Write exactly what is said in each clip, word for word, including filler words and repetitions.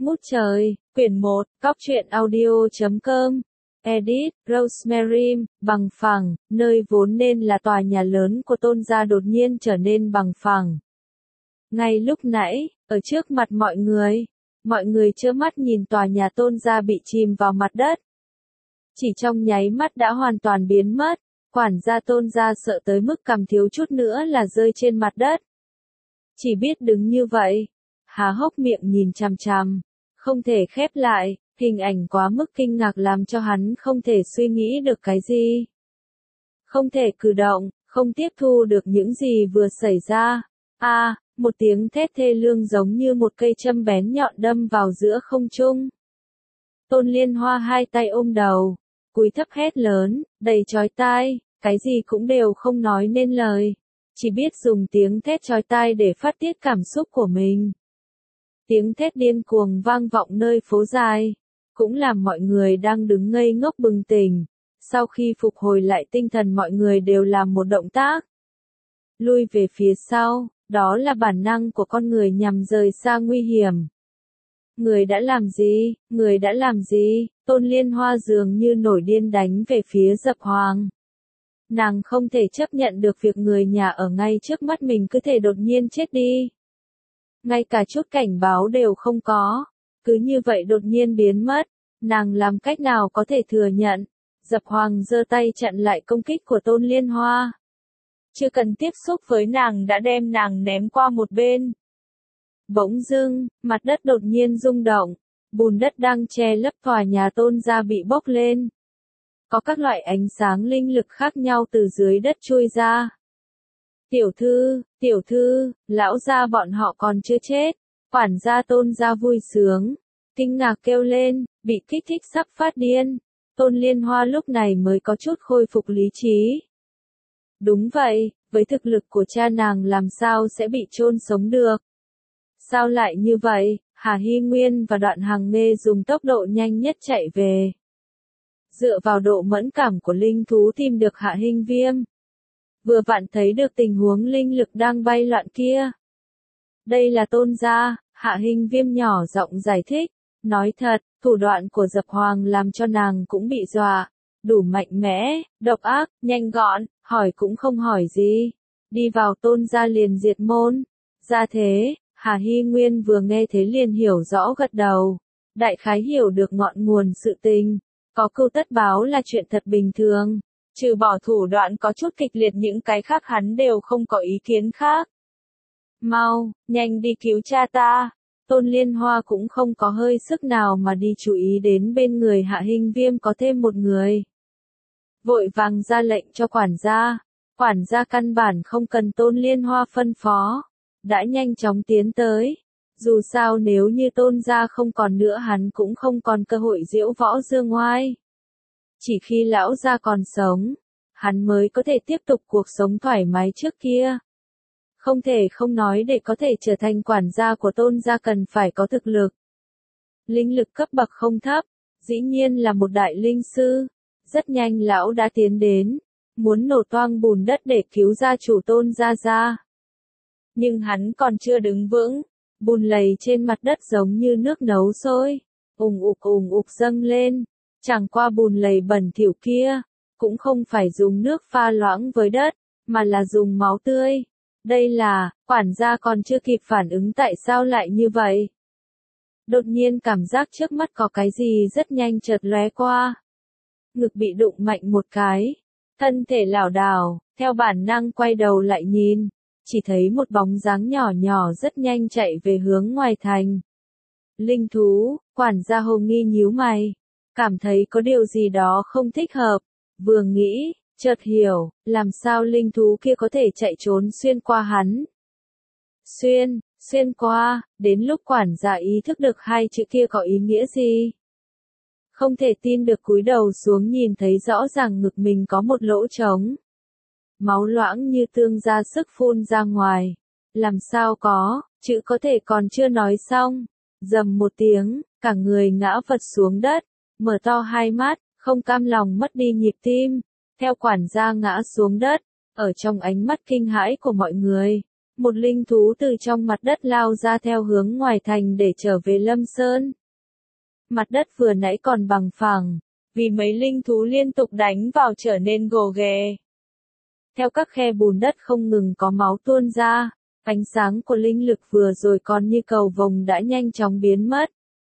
Ngút trời, quyển một, góc truyện audio chấm com. Edit, Rosemary, bằng phẳng, nơi vốn nên là tòa nhà lớn của Tôn gia đột nhiên trở nên bằng phẳng. Ngay lúc nãy, ở trước mặt mọi người, mọi người trơ mắt nhìn tòa nhà Tôn gia bị chìm vào mặt đất. Chỉ trong nháy mắt đã hoàn toàn biến mất, quản gia Tôn gia sợ tới mức cằm thiếu chút nữa là rơi trên mặt đất. Chỉ biết đứng như vậy, há hốc miệng nhìn chằm chằm, không thể khép lại, hình ảnh quá mức kinh ngạc làm cho hắn không thể suy nghĩ được cái gì. Không thể cử động, không tiếp thu được những gì vừa xảy ra. A, à, một tiếng thét thê lương giống như một cây châm bén nhọn đâm vào giữa không trung. Tôn Liên Hoa hai tay ôm đầu, cúi thấp hét lớn, đầy chói tai, cái gì cũng đều không nói nên lời, chỉ biết dùng tiếng thét chói tai để phát tiết cảm xúc của mình. Tiếng thét điên cuồng vang vọng nơi phố dài, cũng làm mọi người đang đứng ngây ngốc bừng tỉnh. Sau khi phục hồi lại tinh thần mọi người đều làm một động tác. Lui về phía sau, đó là bản năng của con người nhằm rời xa nguy hiểm. Người đã làm gì, người đã làm gì, Tôn Liên Hoa dường như nổi điên đánh về phía Dập Hoàng. Nàng không thể chấp nhận được việc người nhà ở ngay trước mắt mình cứ thể đột nhiên chết đi. Ngay cả chút cảnh báo đều không có, cứ như vậy đột nhiên biến mất, nàng làm cách nào có thể thừa nhận. Dập Hoàng giơ tay chặn lại công kích của Tôn Liên Hoa. Chưa cần tiếp xúc với nàng đã đem nàng ném qua một bên. Bỗng dưng, mặt đất đột nhiên rung động, bùn đất đang che lấp tòa nhà Tôn gia bị bốc lên. Có các loại ánh sáng linh lực khác nhau từ dưới đất chui ra. Tiểu thư, tiểu thư, lão gia bọn họ còn chưa chết. Quản gia Tôn gia vui sướng, kinh ngạc kêu lên, bị kích thích sắp phát điên. Tôn Liên Hoa lúc này mới có chút khôi phục lý trí. Đúng vậy, với thực lực của cha nàng làm sao sẽ bị chôn sống được? Sao lại như vậy? Hà Hy Nguyên và Đoạn Hằng Nghê dùng tốc độ nhanh nhất chạy về. Dựa vào độ mẫn cảm của linh thú tìm được Hạ Hinh Viêm. Vừa vặn thấy được tình huống linh lực đang bay loạn kia. Đây là Tôn gia, Hạ Hinh Viêm nhỏ giọng giải thích. Nói thật, thủ đoạn của Dập Hoàng làm cho nàng cũng bị dọa. Đủ mạnh mẽ, độc ác, nhanh gọn, hỏi cũng không hỏi gì. Đi vào Tôn gia liền diệt môn. Ra thế, Hà Hy Nguyên vừa nghe thế liền hiểu rõ gật đầu. Đại khái hiểu được ngọn nguồn sự tình. Có câu tất báo là chuyện thật bình thường. Trừ bỏ thủ đoạn có chút kịch liệt những cái khác hắn đều không có ý kiến khác. Mau, nhanh đi cứu cha ta. Tôn Liên Hoa cũng không có hơi sức nào mà đi chú ý đến bên người Hạ Hinh Viêm có thêm một người. Vội vàng ra lệnh cho quản gia. Quản gia căn bản không cần Tôn Liên Hoa phân phó. Đã nhanh chóng tiến tới. Dù sao nếu như Tôn gia không còn nữa hắn cũng không còn cơ hội diễu võ dương ngoai. Chỉ khi lão gia còn sống, hắn mới có thể tiếp tục cuộc sống thoải mái trước kia. Không thể không nói để có thể trở thành quản gia của Tôn gia cần phải có thực lực. Linh lực cấp bậc không thấp, dĩ nhiên là một đại linh sư. Rất nhanh lão đã tiến đến, muốn nổ toang bùn đất để cứu gia chủ Tôn gia ra. Nhưng hắn còn chưa đứng vững, bùn lầy trên mặt đất giống như nước nấu sôi, ùng ục ùng ục dâng lên. Chẳng qua bùn lầy bẩn thỉu kia, cũng không phải dùng nước pha loãng với đất, mà là dùng máu tươi. Đây là, quản gia còn chưa kịp phản ứng tại sao lại như vậy. Đột nhiên cảm giác trước mắt có cái gì rất nhanh chợt lóe qua. Ngực bị đụng mạnh một cái, thân thể lảo đảo, theo bản năng quay đầu lại nhìn, chỉ thấy một bóng dáng nhỏ nhỏ rất nhanh chạy về hướng ngoài thành. Linh thú, quản gia Hồ Nghi nhíu mày, cảm thấy có điều gì đó không thích hợp, vừa nghĩ, chợt hiểu, làm sao linh thú kia có thể chạy trốn xuyên qua hắn. Xuyên, xuyên qua, đến lúc quản gia ý thức được hai chữ kia có ý nghĩa gì. Không thể tin được cúi đầu xuống nhìn thấy rõ ràng ngực mình có một lỗ trống. Máu loãng như tương ra sức phun ra ngoài. Làm sao có, chữ có thể còn chưa nói xong. Dầm một tiếng, cả người ngã vật xuống đất, mở to hai mắt, không cam lòng mất đi nhịp tim. Theo quản gia ngã xuống đất, ở trong ánh mắt kinh hãi của mọi người, một linh thú từ trong mặt đất lao ra theo hướng ngoài thành để trở về Lâm Sơn. Mặt đất vừa nãy còn bằng phẳng, vì mấy linh thú liên tục đánh vào trở nên gồ ghề. Theo các khe bùn đất không ngừng có máu tuôn ra, ánh sáng của linh lực vừa rồi còn như cầu vồng đã nhanh chóng biến mất.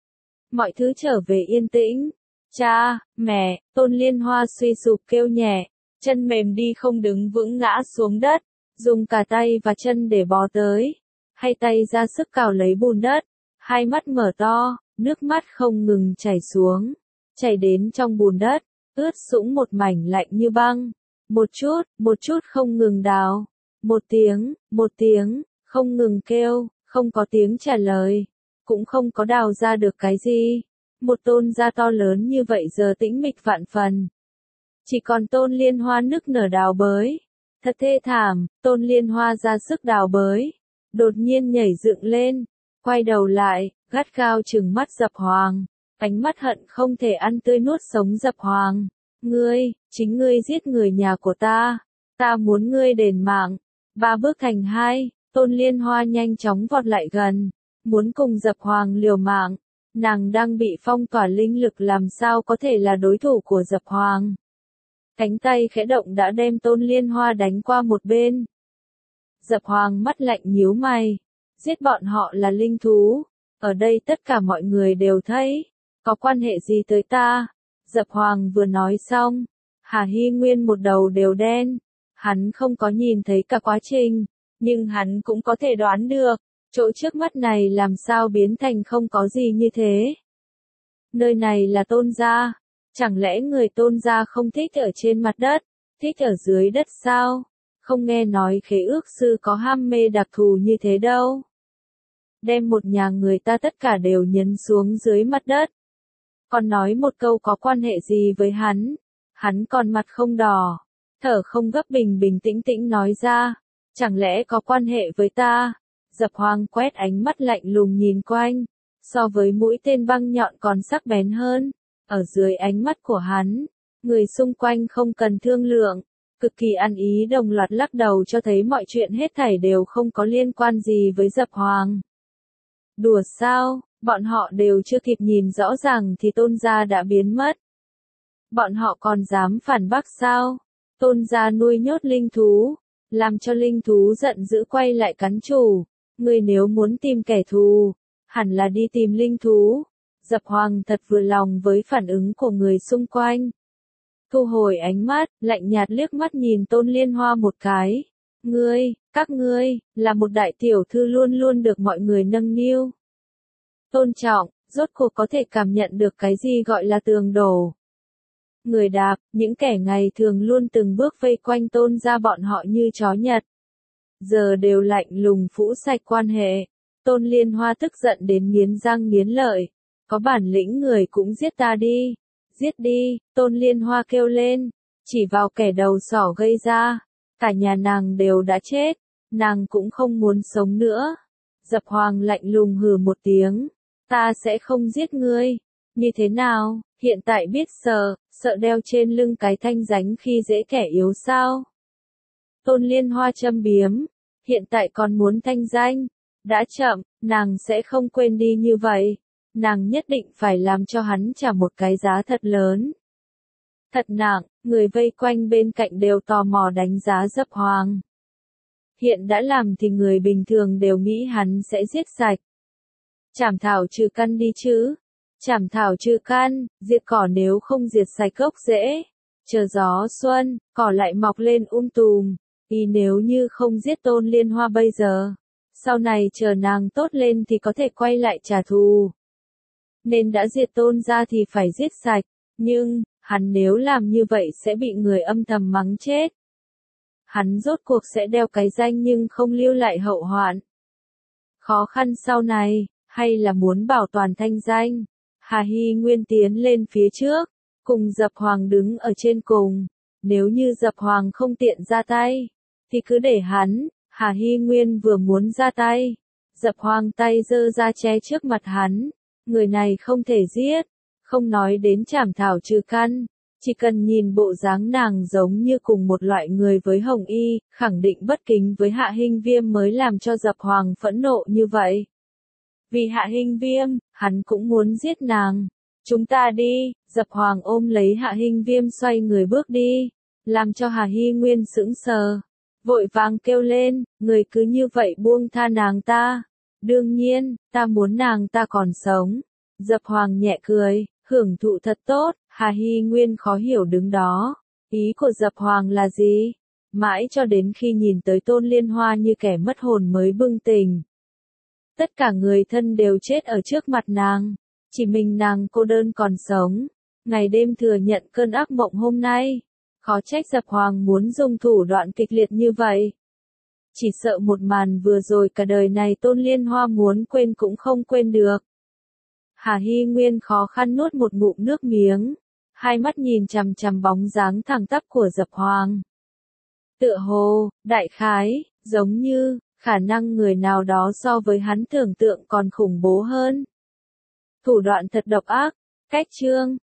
Mọi thứ trở về yên tĩnh. Cha, mẹ, Tôn Liên Hoa suy sụp kêu nhẹ, chân mềm đi không đứng vững ngã xuống đất, dùng cả tay và chân để bò tới, hay tay ra sức cào lấy bùn đất, hai mắt mở to, nước mắt không ngừng chảy xuống, chảy đến trong bùn đất, ướt sũng một mảnh lạnh như băng, một chút, một chút không ngừng đào, một tiếng, một tiếng, không ngừng kêu, không có tiếng trả lời, cũng không có đào ra được cái gì. Một Tôn gia to lớn như vậy giờ tĩnh mịch vạn phần. Chỉ còn Tôn Liên Hoa nức nở đào bới. Thật thê thảm, Tôn Liên Hoa ra sức đào bới. Đột nhiên nhảy dựng lên, quay đầu lại, gắt gao trừng mắt Dập Hoàng. Ánh mắt hận không thể ăn tươi nuốt sống Dập Hoàng. Ngươi, chính ngươi giết người nhà của ta. Ta muốn ngươi đền mạng. Ba bước thành hai, Tôn Liên Hoa nhanh chóng vọt lại gần. Muốn cùng Dập Hoàng liều mạng. Nàng đang bị phong tỏa linh lực làm sao có thể là đối thủ của Dập Hoàng. Cánh tay khẽ động đã đem Tôn Liên Hoa đánh qua một bên. Dập Hoàng mắt lạnh nhíu mày. Giết bọn họ là linh thú. Ở đây tất cả mọi người đều thấy. Có quan hệ gì tới ta? Dập Hoàng vừa nói xong. Hà Hy Nguyên một đầu đều đen. Hắn không có nhìn thấy cả quá trình. Nhưng hắn cũng có thể đoán được. Chỗ trước mắt này làm sao biến thành không có gì như thế? Nơi này là Tôn gia. Chẳng lẽ người Tôn gia không thích ở trên mặt đất, thích ở dưới đất sao? Không nghe nói khế ước sư có ham mê đặc thù như thế đâu. Đem một nhà người ta tất cả đều nhấn xuống dưới mặt đất. Còn nói một câu có quan hệ gì với hắn? Hắn còn mặt không đỏ, thở không gấp bình bình tĩnh tĩnh nói ra. Chẳng lẽ có quan hệ với ta? Dập Hoàng quét ánh mắt lạnh lùng nhìn quanh, so với mũi tên băng nhọn còn sắc bén hơn. Ở dưới ánh mắt của hắn, người xung quanh không cần thương lượng, cực kỳ ăn ý đồng loạt lắc đầu cho thấy mọi chuyện hết thảy đều không có liên quan gì với Dập Hoàng. Đùa sao, bọn họ đều chưa kịp nhìn rõ ràng thì Tôn gia đã biến mất. Bọn họ còn dám phản bác sao? Tôn gia nuôi nhốt linh thú, làm cho linh thú giận dữ quay lại cắn chủ. Ngươi nếu muốn tìm kẻ thù, hẳn là đi tìm linh thú. Dập Hoàng thật vừa lòng với phản ứng của người xung quanh. Thu hồi ánh mắt, lạnh nhạt liếc mắt nhìn Tôn Liên Hoa một cái. Ngươi, các ngươi, là một đại tiểu thư luôn luôn được mọi người nâng niu. Tôn trọng, rốt cuộc có thể cảm nhận được cái gì gọi là tường đổ. Người đạp, những kẻ ngày thường luôn từng bước vây quanh Tôn gia bọn họ như chó Nhật. Giờ đều lạnh lùng phũ sạch quan hệ. Tôn Liên Hoa tức giận đến nghiến răng nghiến lợi. Có bản lĩnh người cũng giết ta đi. Giết đi, Tôn Liên Hoa kêu lên. Chỉ vào kẻ đầu sỏ gây ra. Cả nhà nàng đều đã chết. Nàng cũng không muốn sống nữa. Dập Hoàng lạnh lùng hừ một tiếng. Ta sẽ không giết ngươi. Như thế nào, hiện tại biết sợ, sợ đeo trên lưng cái thanh danh khi dễ kẻ yếu sao? Tôn Liên Hoa châm biếm, hiện tại còn muốn thanh danh, đã chậm, nàng sẽ không quên đi như vậy, nàng nhất định phải làm cho hắn trả một cái giá thật lớn. Thật nặng, người vây quanh bên cạnh đều tò mò đánh giá Dập Hoàng. Hiện đã làm thì người bình thường đều nghĩ hắn sẽ giết sạch. Chảm thảo trừ căn đi chứ. Chảm thảo trừ căn, diệt cỏ nếu không diệt sạch gốc rễ. Chờ gió xuân, cỏ lại mọc lên um tùm. Ý nếu như không giết Tôn Liên Hoa bây giờ, sau này chờ nàng tốt lên thì có thể quay lại trả thù. Nên đã diệt Tôn ra thì phải giết sạch, nhưng, hắn nếu làm như vậy sẽ bị người âm thầm mắng chết. Hắn rốt cuộc sẽ đeo cái danh nhưng không lưu lại hậu hoạn. Khó khăn sau này, hay là muốn bảo toàn thanh danh. Hà Hy Nguyên tiến lên phía trước, cùng Dập Hoàng đứng ở trên cùng. Nếu như Dập Hoàng không tiện ra tay, thì cứ để hắn. Hà Hy Nguyên vừa muốn ra tay, Dập Hoàng tay giơ ra che trước mặt hắn. Người này không thể giết, không nói đến chảm thảo trừ căn, Chỉ cần nhìn bộ dáng nàng giống như cùng một loại người với Hồng Y, khẳng định bất kính với Hạ Hinh Viêm mới làm cho Dập Hoàng phẫn nộ như vậy. Vì Hạ Hinh Viêm, hắn cũng muốn giết nàng. Chúng ta đi, Dập Hoàng ôm lấy Hạ Hinh Viêm xoay người bước đi, làm cho Hà Hy Nguyên sững sờ. Vội vàng kêu lên, người cứ như vậy buông tha nàng ta. Đương nhiên, ta muốn nàng ta còn sống. Dập Hoàng nhẹ cười, hưởng thụ thật tốt, Hà Hy Nguyên khó hiểu đứng đó. Ý của Dập Hoàng là gì? Mãi cho đến khi nhìn tới Tôn Liên Hoa như kẻ mất hồn mới bừng tỉnh. Tất cả người thân đều chết ở trước mặt nàng. Chỉ mình nàng cô đơn còn sống. Ngày đêm thừa nhận cơn ác mộng hôm nay. Khó trách Dập Hoàng muốn dùng thủ đoạn kịch liệt như vậy. Chỉ sợ một màn vừa rồi cả đời này Tôn Liên Hoa muốn quên cũng không quên được. Hà Hy Nguyên khó khăn nuốt một ngụm nước miếng. Hai mắt nhìn chằm chằm bóng dáng thẳng tắp của Dập Hoàng. Tựa hồ, đại khái, giống như, khả năng người nào đó so với hắn tưởng tượng còn khủng bố hơn. Thủ đoạn thật độc ác, cách chương.